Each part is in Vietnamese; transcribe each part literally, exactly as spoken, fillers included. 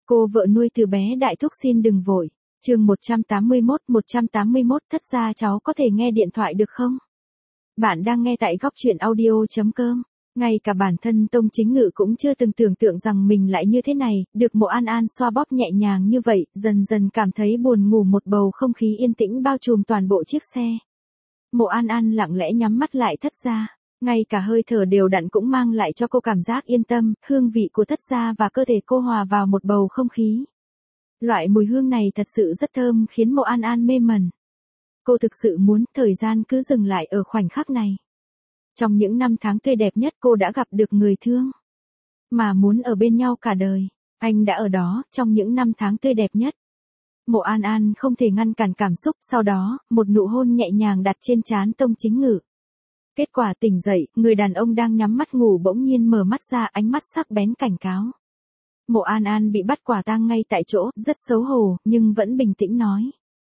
Cô vợ nuôi từ bé đại thúc xin đừng vội. Chương một trăm tám mươi mốt, một trăm tám mươi mốt thất gia cháu có thể nghe điện thoại được không? Bạn đang nghe tại góc truyện audio chấm com. Ngay cả bản thân Tông Chính Ngự cũng chưa từng tưởng tượng rằng mình lại như thế này, được Mộ An An xoa bóp nhẹ nhàng như vậy, dần dần cảm thấy buồn ngủ, một bầu không khí yên tĩnh bao trùm toàn bộ chiếc xe. Mộ An An lặng lẽ nhắm mắt lại thất gia, ngay cả hơi thở đều đặn cũng mang lại cho cô cảm giác yên tâm, hương vị của thất gia và cơ thể cô hòa vào một bầu không khí. Loại mùi hương này thật sự rất thơm khiến Mộ An An mê mẩn. Cô thực sự muốn thời gian cứ dừng lại ở khoảnh khắc này. Trong những năm tháng tươi đẹp nhất cô đã gặp được người thương. Mà muốn ở bên nhau cả đời, anh đã ở đó trong những năm tháng tươi đẹp nhất. Mộ An An không thể ngăn cản cảm xúc, sau đó, một nụ hôn nhẹ nhàng đặt trên trán Tông Chính Ngự. Kết quả tỉnh dậy, người đàn ông đang nhắm mắt ngủ bỗng nhiên mở mắt ra, ánh mắt sắc bén cảnh cáo. Mộ An An bị bắt quả tang ngay tại chỗ, rất xấu hổ, nhưng vẫn bình tĩnh nói.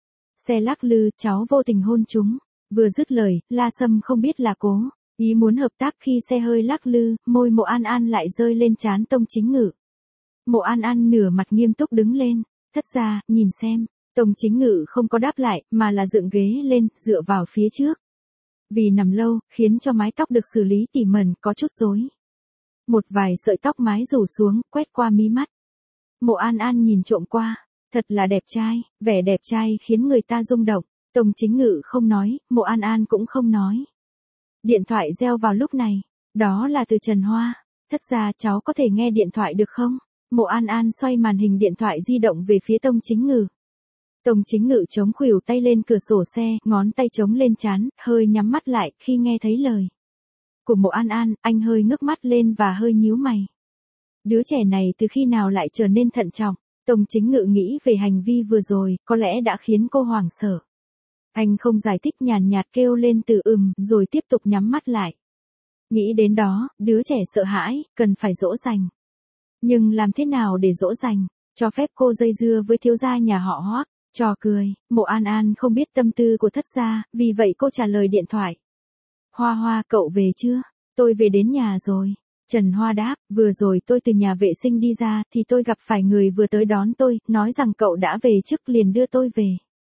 Xe lắc lư, cháu vô tình hôn chúng. Vừa dứt lời, La Sâm không biết là cố ý muốn hợp tác khi xe hơi lắc lư, môi Mộ An An lại rơi lên trán Tông Chính Ngự. Mộ An An nửa mặt nghiêm túc đứng lên, thất gia, nhìn xem. Tông Chính Ngự không có đáp lại, mà là dựng ghế lên, dựa vào phía trước. Vì nằm lâu, khiến cho mái tóc được xử lý tỉ mẩn, có chút rối. Một vài sợi tóc mái rủ xuống, quét qua mí mắt. Mộ An An nhìn trộm qua, thật là đẹp trai, vẻ đẹp trai khiến người ta rung động. Tông Chính Ngự không nói, Mộ An An cũng không nói. Điện thoại reo vào lúc này, đó là từ Trần Hoa. Thất gia, cháu có thể nghe điện thoại được không? Mộ An An xoay màn hình điện thoại di động về phía Tông Chính Ngự. Tông Chính Ngự chống khuỷu tay lên cửa sổ xe, ngón tay chống lên trán, hơi nhắm mắt lại khi nghe thấy lời của Mộ An An, anh hơi ngước mắt lên và hơi nhíu mày. Đứa trẻ này từ khi nào lại trở nên thận trọng? Tông Chính Ngự nghĩ về hành vi vừa rồi, có lẽ đã khiến cô hoảng sợ. Anh không giải thích, nhàn nhạt kêu lên từ ừm, rồi tiếp tục nhắm mắt lại. Nghĩ đến đó, đứa trẻ sợ hãi, cần phải dỗ dành. Nhưng làm thế nào để dỗ dành? Cho phép cô dây dưa với thiếu gia nhà họ Hoắc? Trò cười, Mộ An An không biết tâm tư của thất gia, vì vậy cô trả lời điện thoại. Hoa Hoa, cậu về chưa? Tôi về đến nhà rồi. Trần Hoa đáp, vừa rồi tôi từ nhà vệ sinh đi ra, thì tôi gặp phải người vừa tới đón tôi, nói rằng cậu đã về trước liền đưa tôi về.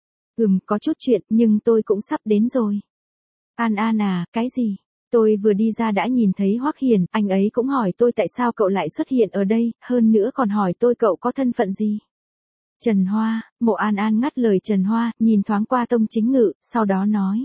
Ừm, có chút chuyện, nhưng tôi cũng sắp đến rồi. An An à, cái gì? Tôi vừa đi ra đã nhìn thấy Hoắc Hiền, anh ấy cũng hỏi tôi tại sao cậu lại xuất hiện ở đây, hơn nữa còn hỏi tôi cậu có thân phận gì. Trần Hoa, Mộ An An ngắt lời Trần Hoa, nhìn thoáng qua Tông Chính Ngự, sau đó nói.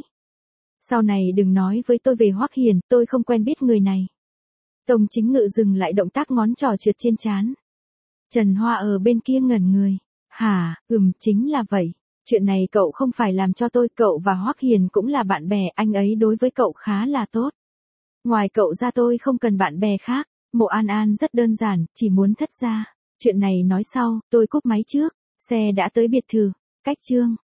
Sau này đừng nói với tôi về Hoắc Hiền, tôi không quen biết người này. Tông Chính Ngự dừng lại động tác ngón trỏ trượt trên trán. Trần Hoa ở bên kia ngẩn người. Hả, ừm, chính là vậy. Chuyện này cậu không phải làm cho tôi, cậu và Hoắc Hiền cũng là bạn bè, anh ấy đối với cậu khá là tốt. Ngoài cậu ra tôi không cần bạn bè khác. Mộ An An rất đơn giản, chỉ muốn thất gia. Chuyện này nói sau, tôi cúp máy trước. Xe đã tới biệt thự. Cách chương